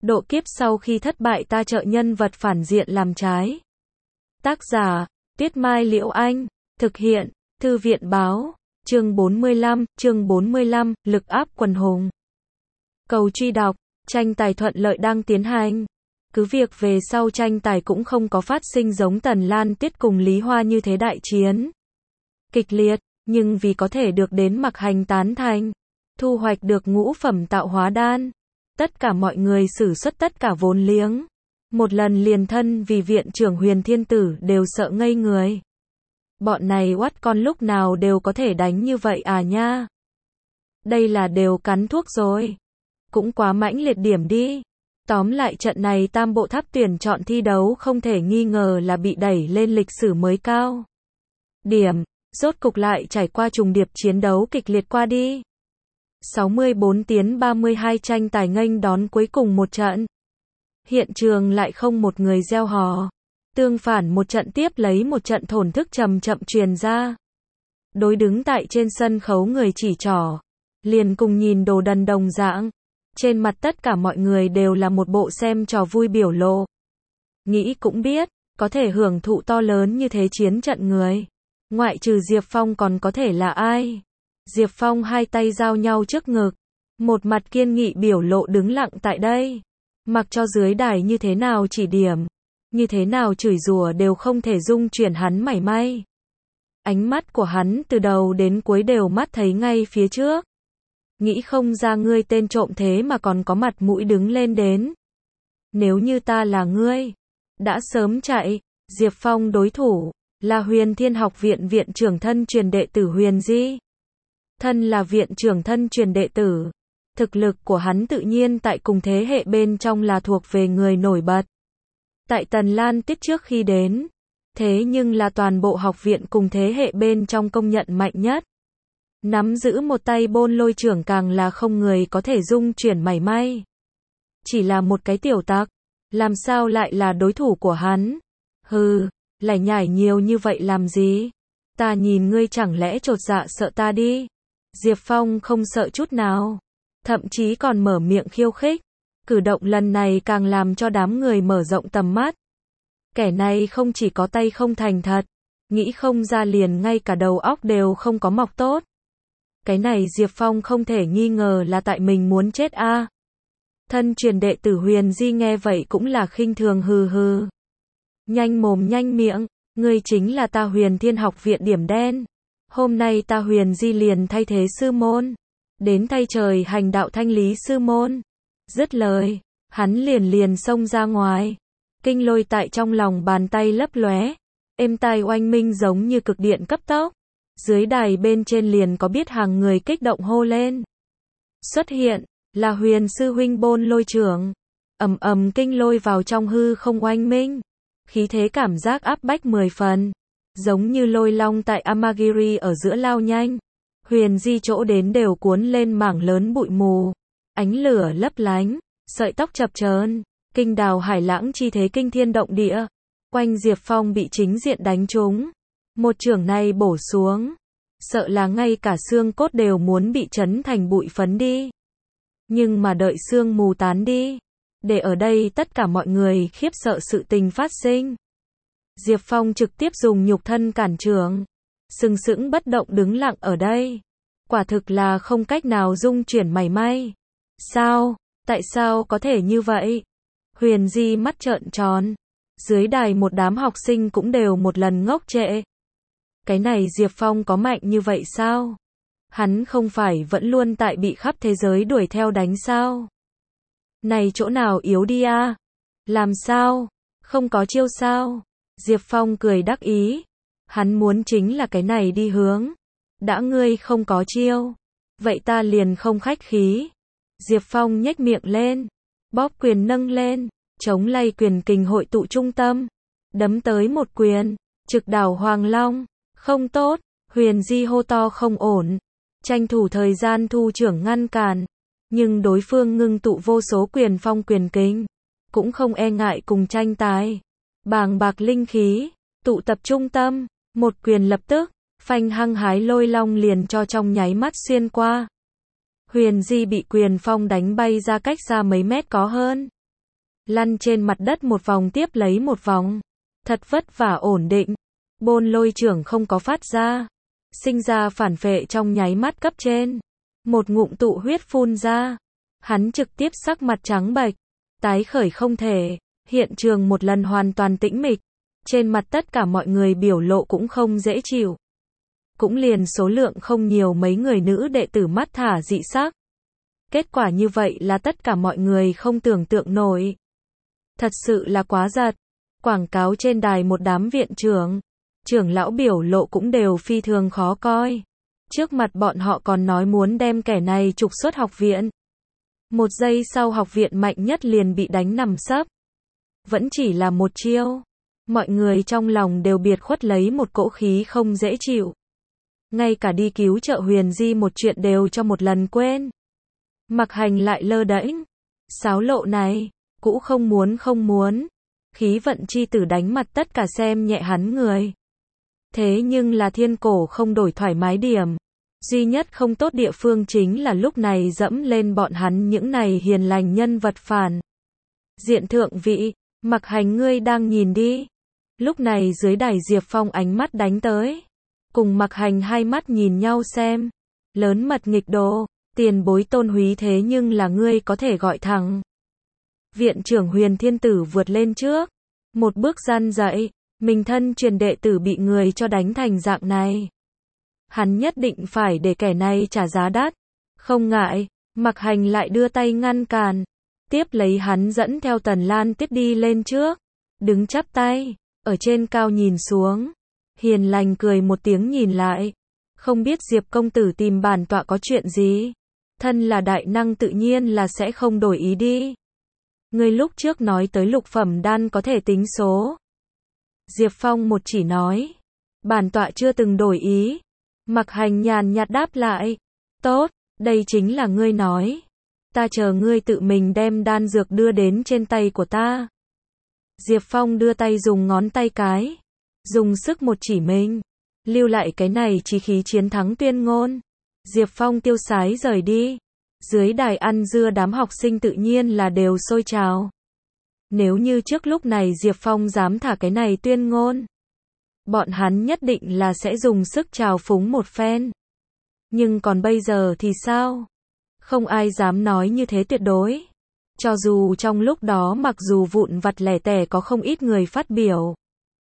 Độ kiếp sau khi thất bại ta trợ nhân vật phản diện làm trái. Tác giả, Tuyết Mai Liễu Anh. Thực hiện, Thư viện Báo. Chương 45, lực áp quần hùng. Cầu truy đọc, tranh tài thuận lợi đang tiến hành. Cứ việc về sau tranh tài cũng không có phát sinh giống Tần Lan Tuyết cùng Lý Hoa như thế đại chiến kịch liệt, nhưng vì có thể được đến Mặc Hành tán thành, thu hoạch được ngũ phẩm tạo hóa đan, tất cả mọi người sử xuất tất cả vốn liếng. Một lần liền thân vì viện trưởng Huyền Thiên Tử đều sợ ngây người. Bọn này oắt con lúc nào đều có thể đánh như vậy à nha. Đây là đều cắn thuốc rồi. Cũng quá mãnh liệt điểm đi. Tóm lại trận này Tam Bộ Tháp tuyển chọn thi đấu không thể nghi ngờ là bị đẩy lên lịch sử mới cao. Điểm, rốt cục lại trải qua trùng điệp chiến đấu kịch liệt qua đi. 64-32 tranh tài nghênh đón cuối cùng một trận. Hiện trường lại không một người reo hò. Tương phản một trận tiếp lấy một trận thổn thức chậm chậm truyền ra. Đối đứng tại trên sân khấu người chỉ trỏ, liền cùng nhìn đồ đần đồng dạng. Trên mặt tất cả mọi người đều là một bộ xem trò vui biểu lộ. Nghĩ cũng biết, có thể hưởng thụ to lớn như thế chiến trận người. Ngoại trừ Diệp Phong còn có thể là ai? Diệp Phong hai tay giao nhau trước ngực. Một mặt kiên nghị biểu lộ đứng lặng tại đây. Mặc cho dưới đài như thế nào chỉ điểm, như thế nào chửi rủa đều không thể dung chuyển hắn mảy may. Ánh mắt của hắn từ đầu đến cuối đều mắt thấy ngay phía trước. Nghĩ không ra ngươi tên trộm thế mà còn có mặt mũi đứng lên đến. Nếu như ta là ngươi, đã sớm chạy. Diệp Phong đối thủ là Huyền Thiên Học Viện viện trưởng thân truyền đệ tử Huyền Di. Thân là viện trưởng thân truyền đệ tử, thực lực của hắn tự nhiên tại cùng thế hệ bên trong là thuộc về người nổi bật. Tại Tần Lan Tuyết trước khi đến, thế nhưng là toàn bộ học viện cùng thế hệ bên trong công nhận mạnh nhất. Nắm giữ một tay Bôn Lôi trưởng càng là không người có thể dung chuyển mảy may. Chỉ là một cái tiểu tặc, làm sao lại là đối thủ của hắn? Hừ, lải nhải nhiều như vậy làm gì? Ta nhìn ngươi chẳng lẽ chột dạ sợ ta đi? Diệp Phong không sợ chút nào, thậm chí còn mở miệng khiêu khích. Cử động lần này càng làm cho đám người mở rộng tầm mắt. Kẻ này không chỉ có tay không thành thật, nghĩ không ra liền ngay cả đầu óc đều không có mọc tốt. Cái này Diệp Phong không thể nghi ngờ là tại mình muốn chết a. Thân truyền đệ tử Huyền Di nghe vậy cũng là khinh thường hừ hừ. Nhanh mồm nhanh miệng, ngươi chính là ta Huyền Thiên Học Viện điểm đen. Hôm nay ta Huyền Di liền thay thế sư môn, đến thay trời hành đạo thanh lý sư môn. Dứt lời, hắn liền xông ra ngoài. Kinh lôi tại trong lòng bàn tay lấp lóe, êm tai oanh minh giống như cực điện cấp tốc. Dưới đài bên trên liền có biết hàng người kích động hô lên. Xuất hiện, là Huyền sư huynh Bôn Lôi trưởng. Ầm ầm kinh lôi vào trong hư không oanh minh. Khí thế cảm giác áp bách 10 phần. Giống như lôi long tại Amagiri ở giữa lao nhanh. Huyền Di chỗ đến đều cuốn lên mảng lớn bụi mù. Ánh lửa lấp lánh, sợi tóc chập chờn, kinh đào hải lãng chi thế kinh thiên động địa. Quanh Diệp Phong bị chính diện đánh trúng. Một chưởng này bổ xuống, sợ là ngay cả xương cốt đều muốn bị chấn thành bụi phấn đi. Nhưng mà đợi sương mù tán đi, để ở đây tất cả mọi người khiếp sợ sự tình phát sinh. Diệp Phong trực tiếp dùng nhục thân cản chưởng, sừng sững bất động đứng lặng ở đây. Quả thực là không cách nào dung chuyển mảy may. Sao? Tại sao có thể như vậy? Huyền Di mắt trợn tròn. Dưới đài một đám học sinh cũng đều một lần ngốc trệ. Cái này Diệp Phong có mạnh như vậy sao? Hắn không phải vẫn luôn tại bị khắp thế giới đuổi theo đánh sao? Này chỗ nào yếu đi à? Làm sao? Không có chiêu sao? Diệp Phong cười đắc ý. Hắn muốn chính là cái này đi hướng. Đã ngươi không có chiêu, vậy ta liền không khách khí. Diệp Phong nhếch miệng lên, bóp quyền nâng lên, chống lay quyền kình hội tụ trung tâm, đấm tới một quyền, trực đảo Hoàng Long. Không tốt, Huyền Di hô to không ổn, tranh thủ thời gian thu trưởng ngăn cản, nhưng đối phương ngưng tụ vô số quyền phong quyền kình, cũng không e ngại cùng tranh tài. Bàng bạc linh khí, tụ tập trung tâm, một quyền lập tức, phanh hăng hái lôi long liền cho trong nháy mắt xuyên qua. Huyền Di bị quyền phong đánh bay ra cách xa mấy mét có hơn. lăn trên mặt đất một vòng tiếp lấy một vòng. Thật vất vả ổn định. Bôn Lôi trưởng không có phát ra. Sinh ra phản phệ trong nháy mắt cấp trên. Một ngụm tụ huyết phun ra. Hắn trực tiếp sắc mặt trắng bệch. Tái khởi không thể. Hiện trường một lần hoàn toàn tĩnh mịch. Trên mặt tất cả mọi người biểu lộ cũng không dễ chịu. Cũng liền số lượng không nhiều mấy người nữ đệ tử mắt thả dị sắc. Kết quả như vậy là tất cả mọi người không tưởng tượng nổi. Thật sự là quá giật. Quảng cáo trên đài một đám viện trưởng, trưởng lão biểu lộ cũng đều phi thường khó coi. Trước mặt bọn họ còn nói muốn đem kẻ này trục xuất học viện. Một giây sau học viện mạnh nhất liền bị đánh nằm sấp. Vẫn chỉ là một chiêu. Mọi người trong lòng đều biệt khuất lấy một cỗ khí không dễ chịu. Ngay cả đi cứu trợ Huyền Di một chuyện đều cho một lần quên. Mặc Hành lại lơ đễnh. Sáo lộ này, cũ không muốn. Khí vận chi tử đánh mặt tất cả xem nhẹ hắn người. Thế nhưng là thiên cổ không đổi thoải mái điểm. Duy nhất không tốt địa phương chính là lúc này dẫm lên bọn hắn những này hiền lành nhân vật phản. Diện thượng vị, Mặc Hành ngươi đang nhìn đi. Lúc này dưới đài Diệp Phong ánh mắt đánh tới. Cùng Mặc Hành hai mắt nhìn nhau xem. Lớn mật nghịch đồ, tiền bối Tôn Húy thế nhưng là ngươi có thể gọi thẳng. Viện trưởng Huyền Thiên Tử vượt lên trước. Một bước gian dậy, mình thân truyền đệ tử bị người cho đánh thành dạng này. Hắn nhất định phải để kẻ này trả giá đắt. Không ngại, Mặc Hành lại đưa tay ngăn cản. Tiếp lấy hắn dẫn theo Tần Lan Tiết đi lên trước. Đứng chắp tay, ở trên cao nhìn xuống. Hiền lành cười một tiếng nhìn lại. Không biết Diệp công tử tìm bản tọa có chuyện gì. Thân là đại năng tự nhiên là sẽ không đổi ý đi. Ngươi lúc trước nói tới lục phẩm đan có thể tính số. Diệp Phong một chỉ nói. Bản tọa chưa từng đổi ý. Mặc Hành nhàn nhạt đáp lại. Tốt, đây chính là ngươi nói. Ta chờ ngươi tự mình đem đan dược đưa đến trên tay của ta. Diệp Phong đưa tay dùng ngón tay cái. Dùng sức một chỉ mình. Lưu lại cái này chí khí chiến thắng tuyên ngôn. Diệp Phong tiêu sái rời đi. Dưới đài ăn dưa đám học sinh tự nhiên là đều sôi trào. Nếu như trước lúc này Diệp Phong dám thả cái này tuyên ngôn, bọn hắn nhất định là sẽ dùng sức trào phúng một phen. Nhưng còn bây giờ thì sao? Không ai dám nói như thế tuyệt đối. Cho dù trong lúc đó mặc dù vụn vặt lẻ tẻ có không ít người phát biểu.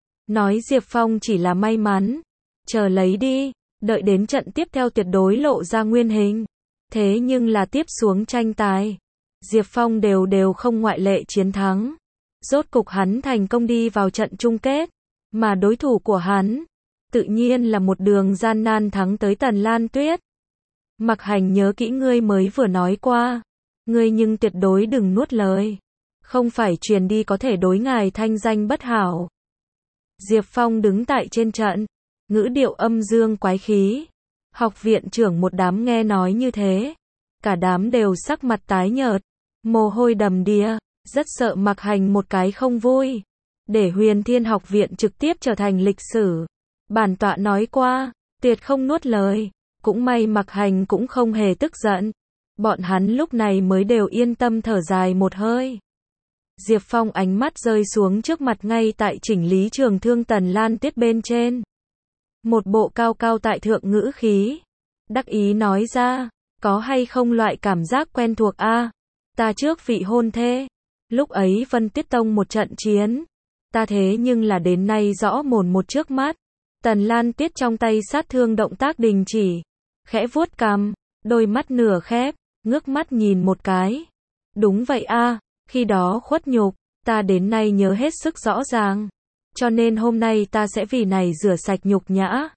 Nói Diệp Phong chỉ là may mắn. Chờ lấy đi, đợi đến trận tiếp theo tuyệt đối lộ ra nguyên hình. Thế nhưng là tiếp xuống tranh tài. Diệp Phong đều không ngoại lệ chiến thắng. Rốt cục hắn thành công đi vào trận chung kết. Mà đối thủ của hắn, tự nhiên là một đường gian nan thắng tới Tần Lan Tuyết. Mặc Hành nhớ kỹ ngươi mới vừa nói qua. Ngươi nhưng tuyệt đối đừng nuốt lời. Không phải truyền đi có thể đối ngài thanh danh bất hảo. Diệp Phong đứng tại trên trận. Ngữ điệu âm dương quái khí. Học viện trưởng một đám nghe nói như thế. Cả đám đều sắc mặt tái nhợt. Mồ hôi đầm đìa. Rất sợ Mặc Hành một cái không vui. Để Huyền Thiên học viện trực tiếp trở thành lịch sử. Bản tọa nói qua. Tuyệt không nuốt lời. Cũng may Mặc Hành cũng không hề tức giận. Bọn hắn lúc này mới đều yên tâm thở dài một hơi. Diệp Phong ánh mắt rơi xuống trước mặt ngay tại chỉnh lý trường thương Tần Lan Tiết bên trên. Một bộ cao cao tại thượng ngữ khí. Đắc ý nói ra. Có hay không loại cảm giác quen thuộc a? Ta trước vị hôn thê. Lúc ấy Vân Tiết Tông một trận chiến. Ta thế nhưng là đến nay rõ mồn một trước mắt. Tần Lan Tiết trong tay sát thương động tác đình chỉ. Khẽ vuốt cằm. Đôi mắt nửa khép. Ngước mắt nhìn một cái. Đúng vậy a, khi đó khuất nhục. Ta đến nay nhớ hết sức rõ ràng. Cho nên hôm nay ta sẽ vì này rửa sạch nhục nhã.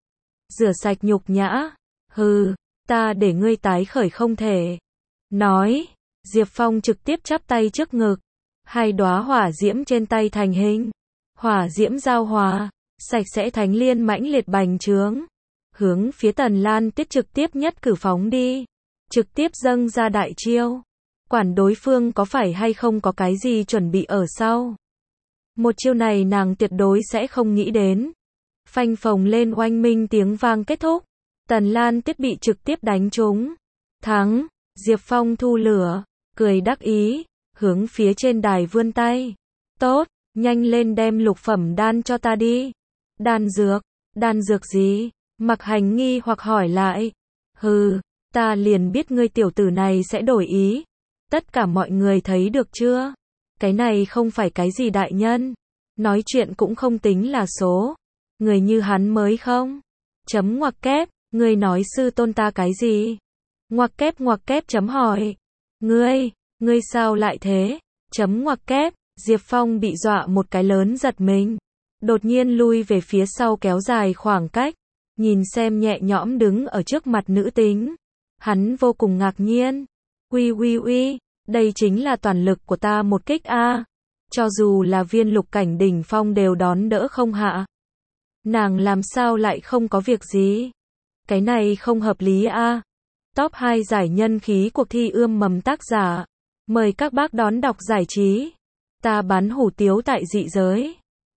Rửa sạch nhục nhã. Hừ, ta để ngươi tái khởi không thể. Nói. Diệp Phong trực tiếp chắp tay trước ngực. Hai đóa hỏa diễm trên tay thành hình. Hỏa diễm giao hòa. Sạch sẽ thánh liên mãnh liệt bành trướng. Hướng phía Tần Lan Tiết trực tiếp nhất cử phóng đi. Trực tiếp dâng ra đại chiêu. Quản đối phương có phải hay không có cái gì chuẩn bị ở sau. Một chiêu này nàng tuyệt đối sẽ không nghĩ đến. Phanh phồng lên oanh minh tiếng vang kết thúc. Tần Lan Tiết bị trực tiếp đánh trúng. Thắng. Diệp Phong thu lửa. Cười đắc ý. hướng phía trên đài vươn tay. Tốt, nhanh lên đem lục phẩm đan cho ta đi. Đan dược gì? Mặc Hành nghi hoặc hỏi lại. Hừ, ta liền biết ngươi tiểu tử này sẽ đổi ý. Tất cả mọi người thấy được chưa? Cái này không phải cái gì đại nhân. Nói chuyện cũng không tính là số. Người như hắn mới không. Chấm ngoặc kép, ngươi nói sư tôn ta cái gì? Ngoặc kép chấm hỏi. Ngươi sao lại thế? Chấm ngoặc kép, Diệp Phong bị dọa một cái lớn giật mình. Đột nhiên lui về phía sau kéo dài khoảng cách. Nhìn xem nhẹ nhõm đứng ở trước mặt nữ tính. Hắn vô cùng ngạc nhiên. Uy, đây chính là toàn lực của ta một kích a. Cho dù là viên lục cảnh đỉnh phong đều đón đỡ không hạ. Nàng làm sao lại không có việc gì? Cái này không hợp lý a. Top 2 giải nhân khí cuộc thi ươm mầm tác giả. Mời các bác đón đọc giải trí. Ta bán hủ tiếu tại dị giới.